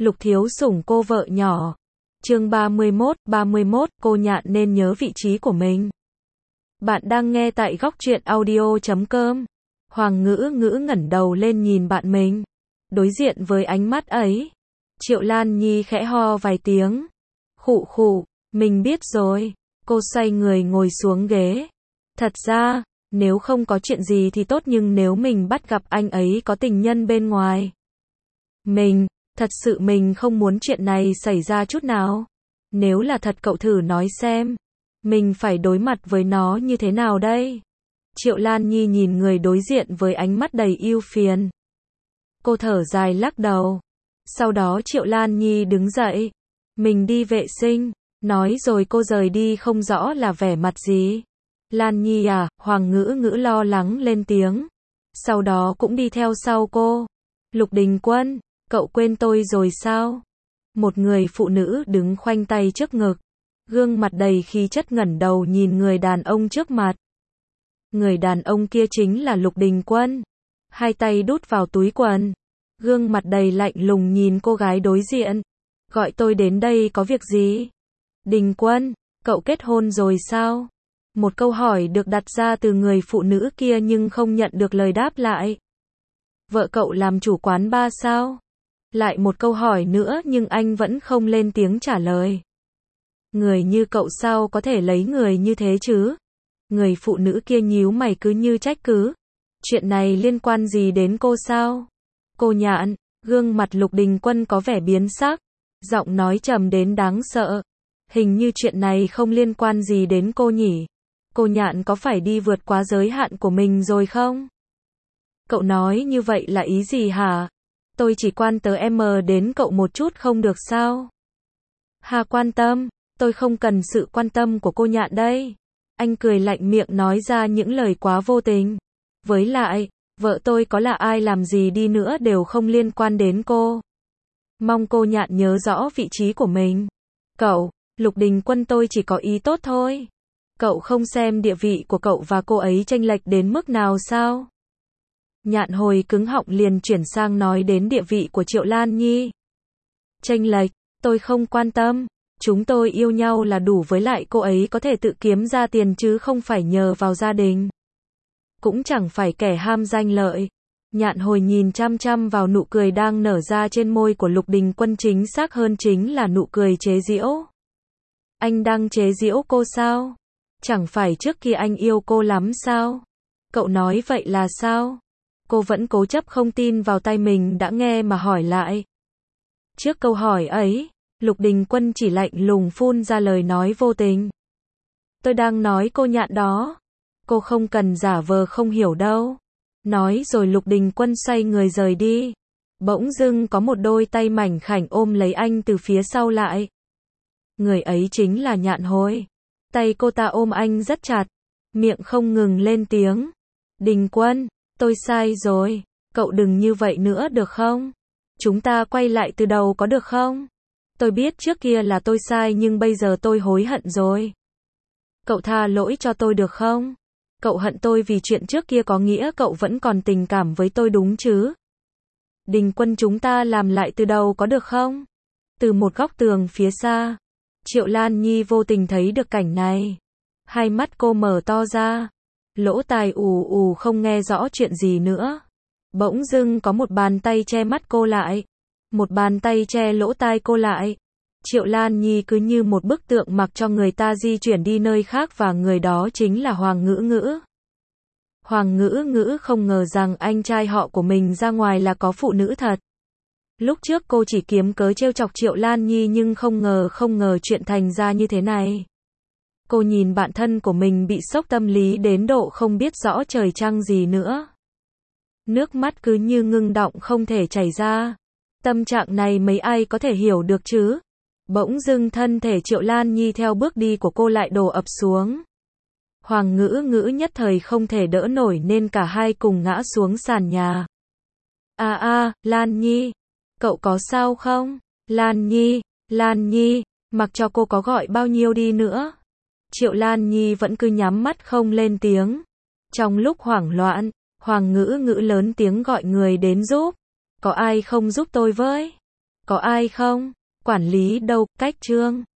Lục Thiếu Sủng cô vợ nhỏ. Chương 31, cô Nhạn nên nhớ vị trí của mình. Bạn đang nghe tại góc truyện audio.com. Hoàng Ngữ Ngữ ngẩng đầu lên nhìn bạn mình. Đối diện với ánh mắt ấy, Triệu Lan Nhi khẽ ho vài tiếng. Khụ khụ, mình biết rồi. Cô xoay người ngồi xuống ghế. Thật ra, nếu không có chuyện gì thì tốt, nhưng nếu mình bắt gặp anh ấy có tình nhân bên ngoài, thật sự mình không muốn chuyện này xảy ra chút nào. Nếu là thật, cậu thử nói xem, mình phải đối mặt với nó như thế nào đây? Triệu Lan Nhi nhìn người đối diện với ánh mắt đầy ưu phiền. Cô thở dài lắc đầu. Sau đó Triệu Lan Nhi đứng dậy. Mình đi vệ sinh. Nói rồi cô rời đi, không rõ là vẻ mặt gì. Lan Nhi à, Hoàng Ngữ Ngữ lo lắng lên tiếng. Sau đó cũng đi theo sau cô. Lục Đình Quân, cậu quên tôi rồi sao? Một người phụ nữ đứng khoanh tay trước ngực, gương mặt đầy khí chất ngẩng đầu nhìn người đàn ông trước mặt. Người đàn ông kia chính là Lục Đình Quân. Hai tay đút vào túi quần, gương mặt đầy lạnh lùng nhìn cô gái đối diện. Gọi tôi đến đây có việc gì? Đình Quân, cậu kết hôn rồi sao? Một câu hỏi được đặt ra từ người phụ nữ kia nhưng không nhận được lời đáp lại. Vợ cậu làm chủ quán bar sao? Lại một câu hỏi nữa nhưng anh vẫn không lên tiếng trả lời. Người như cậu sao có thể lấy người như thế chứ? Người phụ nữ kia nhíu mày cứ như trách cứ. Chuyện này liên quan gì đến cô sao? Cô Nhạn, gương mặt Lục Đình Quân có vẻ biến sắc, giọng nói trầm đến đáng sợ. Hình như chuyện này không liên quan gì đến cô nhỉ? Cô Nhạn có phải đi vượt quá giới hạn của mình rồi không? Cậu nói như vậy là ý gì hả? Tôi chỉ quan tâm đến cậu một chút không được sao? Hà, quan tâm, tôi không cần sự quan tâm của cô Nhạn đây. Anh cười lạnh miệng nói ra những lời quá vô tình. Với lại, vợ tôi có là ai làm gì đi nữa đều không liên quan đến cô. Mong cô Nhạn nhớ rõ vị trí của mình. Cậu, Lục Đình Quân, tôi chỉ có ý tốt thôi. Cậu không xem địa vị của cậu và cô ấy chênh lệch đến mức nào sao? Nhạn hồi cứng họng liền chuyển sang nói đến địa vị của Triệu Lan Nhi. Chênh lệch, tôi không quan tâm. Chúng tôi yêu nhau là đủ, với lại cô ấy có thể tự kiếm ra tiền chứ không phải nhờ vào gia đình. Cũng chẳng phải kẻ ham danh lợi. Nhạn hồi nhìn chăm chăm vào nụ cười đang nở ra trên môi của Lục Đình Quân, chính xác hơn chính là nụ cười chế giễu. Anh đang chế giễu cô sao? Chẳng phải trước kia anh yêu cô lắm sao? Cậu nói vậy là sao? Cô vẫn cố chấp không tin vào tai mình đã nghe mà hỏi lại. Trước câu hỏi ấy, Lục Đình Quân chỉ lạnh lùng phun ra lời nói vô tình. Tôi đang nói cô Nhạn đó. Cô không cần giả vờ không hiểu đâu. Nói rồi Lục Đình Quân xoay người rời đi. Bỗng dưng có một đôi tay mảnh khảnh ôm lấy anh từ phía sau lại. Người ấy chính là Nhạn Hồi. Tay cô ta ôm anh rất chặt, miệng không ngừng lên tiếng. Đình Quân, tôi sai rồi. Cậu đừng như vậy nữa được không? Chúng ta quay lại từ đầu có được không? Tôi biết trước kia là tôi sai nhưng bây giờ tôi hối hận rồi. Cậu tha lỗi cho tôi được không? Cậu hận tôi vì chuyện trước kia có nghĩa cậu vẫn còn tình cảm với tôi đúng chứ? Đình Quân, chúng ta làm lại từ đầu có được không? Từ một góc tường phía xa, Triệu Lan Nhi vô tình thấy được cảnh này. Hai mắt cô mở to ra, lỗ tai ù ù không nghe rõ chuyện gì nữa. Bỗng dưng có một bàn tay che mắt cô lại. Một bàn tay che lỗ tai cô lại. Triệu Lan Nhi cứ như một bức tượng mặc cho người ta di chuyển đi nơi khác, và người đó chính là Hoàng Ngữ Ngữ. Hoàng Ngữ Ngữ không ngờ rằng anh trai họ của mình ra ngoài là có phụ nữ thật. Lúc trước cô chỉ kiếm cớ trêu chọc Triệu Lan Nhi nhưng không ngờ chuyện thành ra như thế này. Cô nhìn bạn thân của mình bị sốc tâm lý đến độ không biết rõ trời trăng gì nữa. Nước mắt cứ như ngưng đọng không thể chảy ra. Tâm trạng này mấy ai có thể hiểu được chứ? Bỗng dưng thân thể Triệu Lan Nhi theo bước đi của cô lại đổ ập xuống. Hoàng Ngữ Ngữ nhất thời không thể đỡ nổi nên cả hai cùng ngã xuống sàn nhà. Lan Nhi, cậu có sao không? Lan Nhi, mặc cho cô có gọi bao nhiêu đi nữa. Triệu Lan Nhi vẫn cứ nhắm mắt không lên tiếng. Trong lúc hoảng loạn, Hoàng Ngữ Ngữ lớn tiếng gọi người đến giúp. Có ai không giúp tôi với? Có ai không? Quản lý đâu, cách Trương.